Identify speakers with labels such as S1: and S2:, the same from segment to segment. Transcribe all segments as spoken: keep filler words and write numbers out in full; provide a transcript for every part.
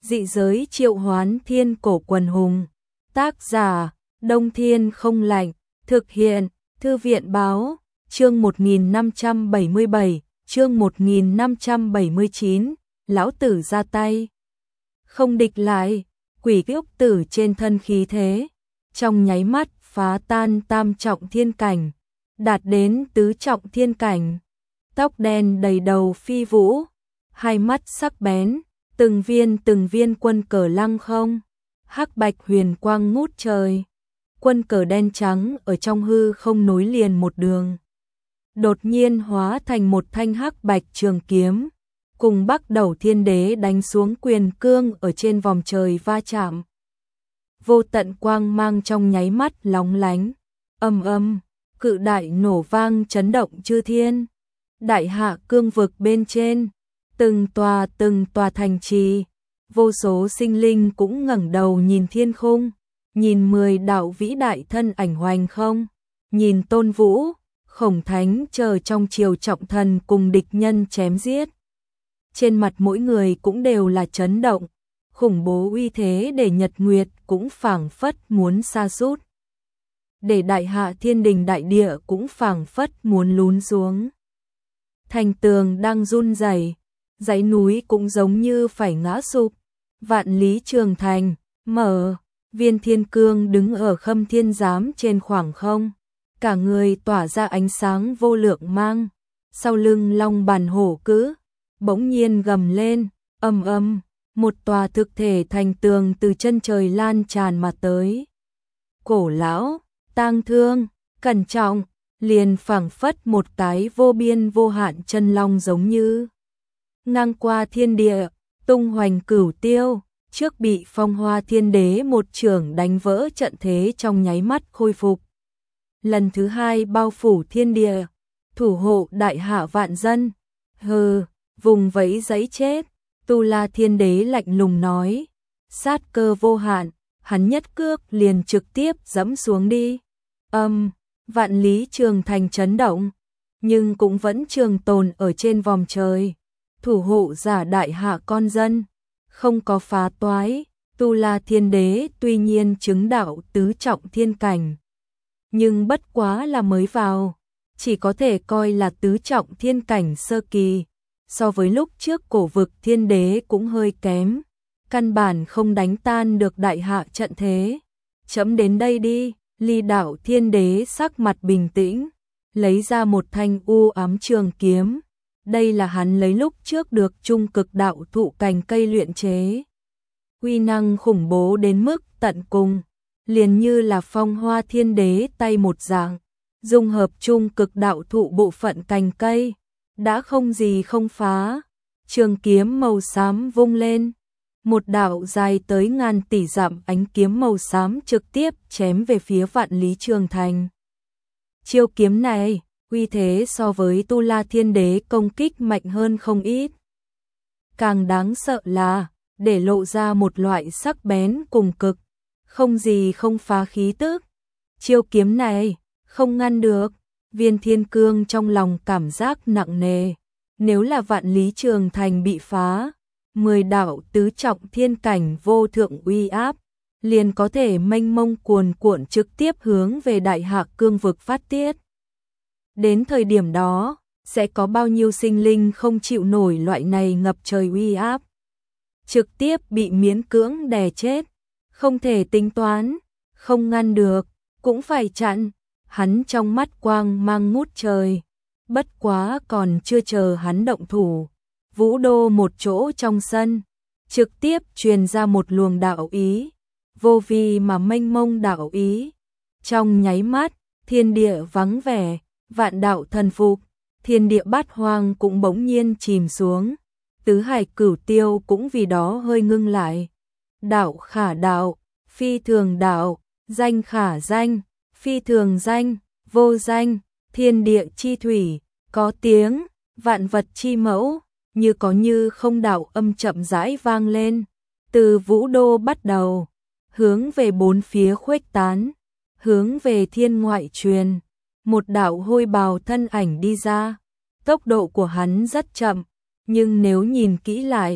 S1: Dị giới triệu hoán thiên cổ quần hùng. Tác giả, Đông Thiên không lạnh. Thực hiện, Thư viện báo. Chương một nghìn năm trăm bảy mươi bảy, chương một nghìn năm trăm bảy mươi chín, lão tử ra tay. Không địch lại, quỷ kiếp tử trên thân khí thế. Trong nháy mắt phá tan tam trọng thiên cảnh, đạt đến tứ trọng thiên cảnh. Tóc đen đầy đầu phi vũ, hai mắt sắc bén, từng viên từng viên quân cờ lăng không, hắc bạch huyền quang ngút trời. Quân cờ đen trắng ở trong hư không nối liền một đường, đột nhiên hóa thành một thanh hắc bạch trường kiếm, cùng Bắc Đầu Thiên Đế đánh xuống quyền cương ở trên vòng trời va chạm. Vô tận quang mang trong nháy mắt lóng lánh, ầm ầm, cự đại nổ vang chấn động chư thiên. Đại hạ cương vực bên trên, từng tòa từng tòa thành trì, vô số sinh linh cũng ngẩng đầu nhìn thiên khung, nhìn mười đạo vĩ đại thân ảnh hoành không, nhìn Tôn Vũ, Khổng Thánh chờ trong triều trọng thần cùng địch nhân chém giết. Trên mặt mỗi người cũng đều là chấn động, khủng bố uy thế để nhật nguyệt cũng phảng phất muốn sa sút, để đại hạ thiên đình đại địa cũng phảng phất muốn lún xuống. Thành tường đang run rẩy, dãy núi cũng giống như phải ngã sụp. Vạn lý trường thành mở, Viên Thiên Cương đứng ở Khâm Thiên Giám trên khoảng không, cả người tỏa ra ánh sáng vô lượng mang, sau lưng long bàn hổ cữ bỗng nhiên gầm lên, ầm ầm, một tòa thực thể thành tường từ chân trời lan tràn mà tới. Cổ lão, tang thương, cẩn trọng, liền phảng phất một cái vô biên vô hạn chân long giống như ngang qua thiên địa, tung hoành cửu tiêu, trước bị Phong Hoa Thiên Đế một chưởng đánh vỡ trận thế trong nháy mắt khôi phục. Lần thứ hai bao phủ thiên địa, thủ hộ đại hạ vạn dân. Hừ, vùng vẫy giấy chết. Tu La Thiên Đế lạnh lùng nói, sát cơ vô hạn, hắn nhất cước liền trực tiếp dẫm xuống đi. Âm, vạn lý trường thành chấn động, nhưng cũng vẫn trường tồn ở trên vòng trời. Thủ hộ giả đại hạ con dân, không có phá toái. Tu La Thiên Đế tuy nhiên chứng đạo tứ trọng thiên cảnh, nhưng bất quá là mới vào, chỉ có thể coi là tứ trọng thiên cảnh sơ kỳ. So với lúc trước Cổ Vực Thiên Đế cũng hơi kém, căn bản không đánh tan được đại hạ trận thế. Chấm đến đây đi. Ly Đạo Thiên Đế sắc mặt bình tĩnh, lấy ra một thanh u ám trường kiếm. Đây là hắn lấy lúc trước được trung cực đạo thụ cành cây luyện chế. Uy năng khủng bố đến mức tận cùng, liền như là Phong Hoa Thiên Đế tay một dạng, dung hợp trung cực đạo thụ bộ phận cành cây, đã không gì không phá. Trường kiếm màu xám vung lên, một đạo dài tới ngàn tỷ dặm ánh kiếm màu xám trực tiếp chém về phía Vạn Lý Trường Thành. Chiêu kiếm này, uy thế so với Tu La Thiên Đế công kích mạnh hơn không ít. Càng đáng sợ là, để lộ ra một loại sắc bén cùng cực, không gì không phá khí tức. Chiêu kiếm này, không ngăn được. Viên Thiên Cương trong lòng cảm giác nặng nề. Nếu là Vạn Lý Trường Thành bị phá, mười đạo tứ trọng thiên cảnh vô thượng uy áp, liền có thể mênh mông cuồn cuộn trực tiếp hướng về đại hạ cương vực phát tiết. Đến thời điểm đó, sẽ có bao nhiêu sinh linh không chịu nổi loại này ngập trời uy áp, trực tiếp bị miễn cưỡng đè chết. Không thể tính toán, không ngăn được, cũng phải chặn. Hắn trong mắt quang mang ngút trời, bất quá còn chưa chờ hắn động thủ, Vũ Đô một chỗ trong sân, trực tiếp truyền ra một luồng đạo ý, vô vi mà mênh mông đạo ý. Trong nháy mắt, thiên địa vắng vẻ, vạn đạo thần phục, thiên địa bát hoang cũng bỗng nhiên chìm xuống, tứ hải cửu tiêu cũng vì đó hơi ngưng lại. Đạo khả đạo, phi thường đạo, danh khả danh, phi thường danh, vô danh, thiên địa chi thủy, có tiếng, vạn vật chi mẫu, như có như không đạo âm chậm rãi vang lên, từ Vũ Đô bắt đầu, hướng về bốn phía khuếch tán, hướng về thiên ngoại truyền. Một đạo hôi bào thân ảnh đi ra, tốc độ của hắn rất chậm, nhưng nếu nhìn kỹ lại,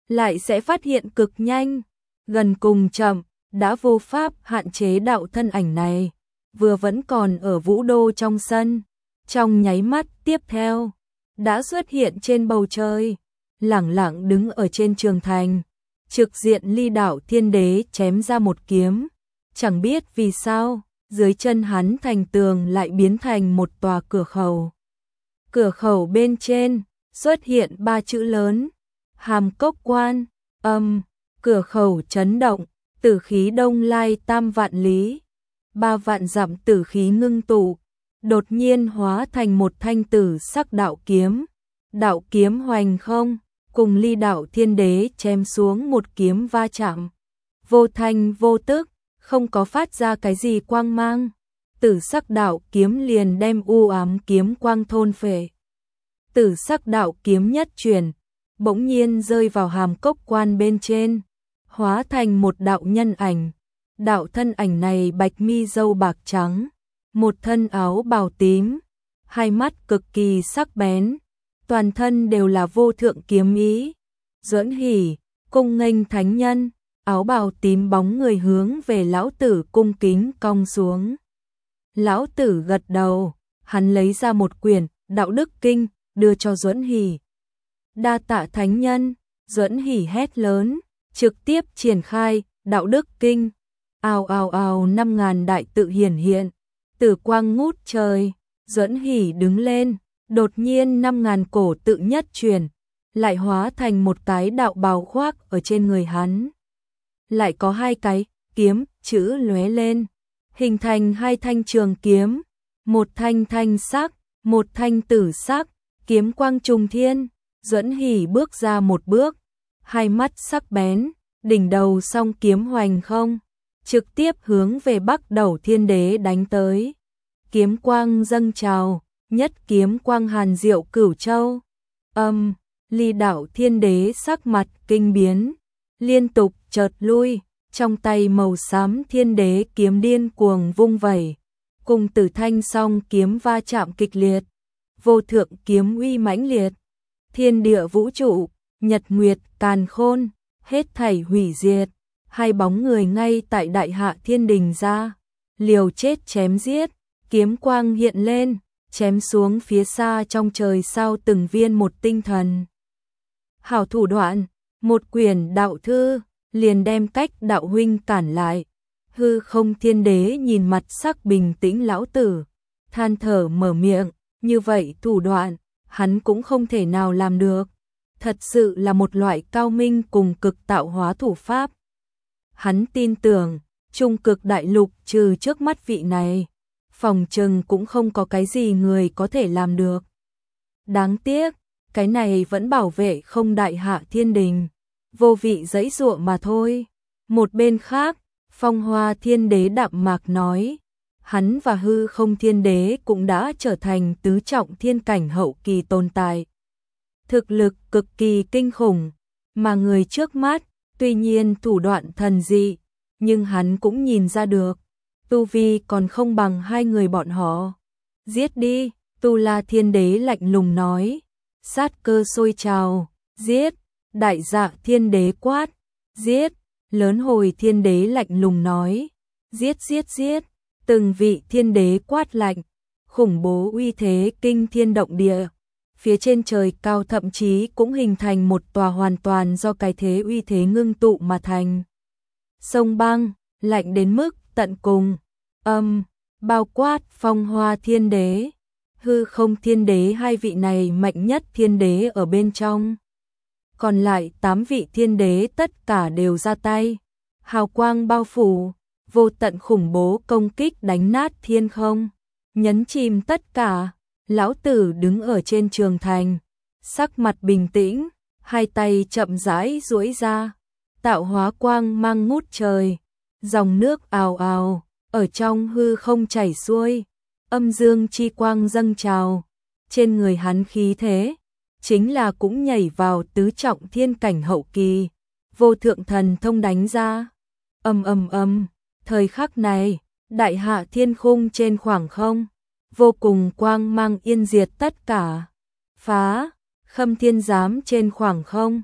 S1: lại sẽ phát hiện cực nhanh, gần cùng chậm, đã vô pháp hạn chế đạo thân ảnh này, vừa vẫn còn ở vũ đô trong sân, trong nháy mắt tiếp theo, đã xuất hiện trên bầu trời, lẳng lặng đứng ở trên trường thành, trực diện Ly Đạo Thiên Đế chém ra một kiếm, chẳng biết vì sao, dưới chân hắn thành tường lại biến thành một tòa cửa khẩu. Cửa khẩu bên trên xuất hiện ba chữ lớn, Hàm Cốc Quan, âm, cửa khẩu chấn động, tử khí đông lai tam vạn lý, ba vạn dặm tử khí ngưng tụ, đột nhiên hóa thành một thanh tử sắc đạo kiếm, đạo kiếm hoành không, cùng Ly Đạo Thiên Đế chém xuống một kiếm va chạm, vô thanh vô tức, không có phát ra cái gì quang mang, tử sắc đạo kiếm liền đem u ám kiếm quang thôn phệ. Tử sắc đạo kiếm nhất chuyển, bỗng nhiên rơi vào Hàm Cốc Quan bên trên, hóa thành một đạo nhân ảnh. Đạo thân ảnh này bạch mi râu bạc trắng, một thân áo bào tím, hai mắt cực kỳ sắc bén, toàn thân đều là vô thượng kiếm ý. Duẫn Hỉ, cung nghênh thánh nhân, áo bào tím bóng người hướng về lão tử cung kính cong xuống. Lão tử gật đầu, hắn lấy ra một quyển đạo đức kinh, đưa cho Duẫn Hỉ. Đa tạ thánh nhân, Duẫn Hỉ hét lớn, trực tiếp triển khai đạo đức kinh. Ào ào ào năm ngàn đại tự hiển hiện, tử quang ngút trời, Duẫn Hỉ đứng lên, đột nhiên năm ngàn cổ tự nhất truyền, lại hóa thành một cái đạo bào khoác ở trên người hắn. Lại có hai cái kiếm chữ lóe lên, hình thành hai thanh trường kiếm, một thanh thanh sắc, một thanh tử sắc, kiếm quang trùng thiên. Duẫn Hỉ bước ra một bước, hai mắt sắc bén, đỉnh đầu song kiếm hoành không, trực tiếp hướng về Bắc Đầu Thiên Đế đánh tới. Kiếm quang dâng trào, nhất kiếm quang hàn diệu cửu châu. Âm, Ly Đạo Thiên Đế sắc mặt kinh biến, liên tục chợt lui, trong tay màu xám Thiên Đế kiếm điên cuồng vung vẩy, cùng Tử Thanh song kiếm va chạm kịch liệt, vô thượng kiếm uy mãnh liệt, thiên địa vũ trụ, nhật nguyệt càn khôn, hết thảy hủy diệt. Hai bóng người ngay tại Đại Hạ Thiên Đình ra, liều chết chém giết, kiếm quang hiện lên, chém xuống phía xa trong trời sao từng viên một tinh thần. Hảo thủ đoạn, một quyển đạo thư, liền đem cách đạo huynh cản lại. Hư Không Thiên Đế nhìn mặt sắc bình tĩnh lão tử, than thở mở miệng, như vậy thủ đoạn, hắn cũng không thể nào làm được. Thật sự là một loại cao minh cùng cực tạo hóa thủ pháp. Hắn tin tưởng, trung cực đại lục trừ trước mắt vị này, phòng trừng cũng không có cái gì người có thể làm được. Đáng tiếc, cái này vẫn bảo vệ không Đại Hạ Thiên Đình, vô vị dãy dụa mà thôi. Một bên khác, Phong Hoa Thiên Đế đạm mạc nói, hắn và Hư Không Thiên Đế cũng đã trở thành tứ trọng thiên cảnh hậu kỳ tồn tại. Thực lực cực kỳ kinh khủng, mà người trước mắt, tuy nhiên thủ đoạn thần dị, nhưng hắn cũng nhìn ra được, tu vi còn không bằng hai người bọn họ. Giết đi, Tu La Thiên Đế lạnh lùng nói, sát cơ sôi trào, giết, Đại Dạ Thiên Đế quát, giết, Lớn Hồi Thiên Đế lạnh lùng nói, giết giết giết, từng vị thiên đế quát lạnh, khủng bố uy thế kinh thiên động địa. Phía trên trời cao thậm chí cũng hình thành một tòa hoàn toàn do cái thế uy thế ngưng tụ mà thành. Sông băng, lạnh đến mức tận cùng, âm, bao quát Phong Hoa Thiên Đế, Hư Không Thiên Đế, hai vị này mạnh nhất thiên đế ở bên trong. Còn lại tám vị thiên đế tất cả đều ra tay, hào quang bao phủ, vô tận khủng bố công kích đánh nát thiên không, nhấn chìm tất cả. Lão tử đứng ở trên trường thành, sắc mặt bình tĩnh, hai tay chậm rãi duỗi ra, tạo hóa quang mang ngút trời, dòng nước ào ào, ở trong hư không chảy xuôi, âm dương chi quang dâng trào, trên người hắn khí thế, chính là cũng nhảy vào tứ trọng thiên cảnh hậu kỳ, vô thượng thần thông đánh ra, âm âm âm, thời khắc này, Đại Hạ Thiên Khung trên khoảng không, vô cùng quang mang yên diệt tất cả, phá, Khâm Thiên Giám trên khoảng không,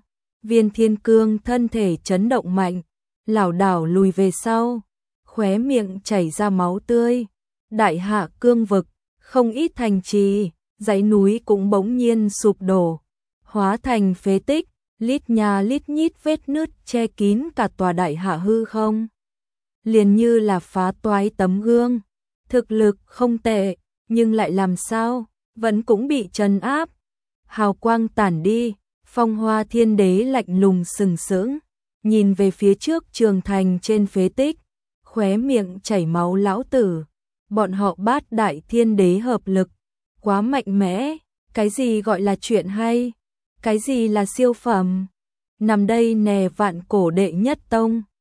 S1: Viên Thiên Cương thân thể chấn động mạnh, lảo đảo lùi về sau, khóe miệng chảy ra máu tươi. Đại hạ cương vực, không ít thành trì, dãy núi cũng bỗng nhiên sụp đổ, hóa thành phế tích, lít nhà lít nhít vết nứt che kín cả tòa đại hạ hư không. Liền như là phá toái tấm gương, thực lực không tệ, nhưng lại làm sao, vẫn cũng bị trấn áp. Hào quang tản đi, Phong Hoa Thiên Đế lạnh lùng sừng sững, nhìn về phía trước trường thành trên phế tích, khóe miệng chảy máu lão tử. Bọn họ Bát Đại Thiên Đế hợp lực, quá mạnh mẽ, cái gì gọi là chuyện hay, cái gì là siêu phẩm. Nằm đây nè vạn cổ đệ nhất tông.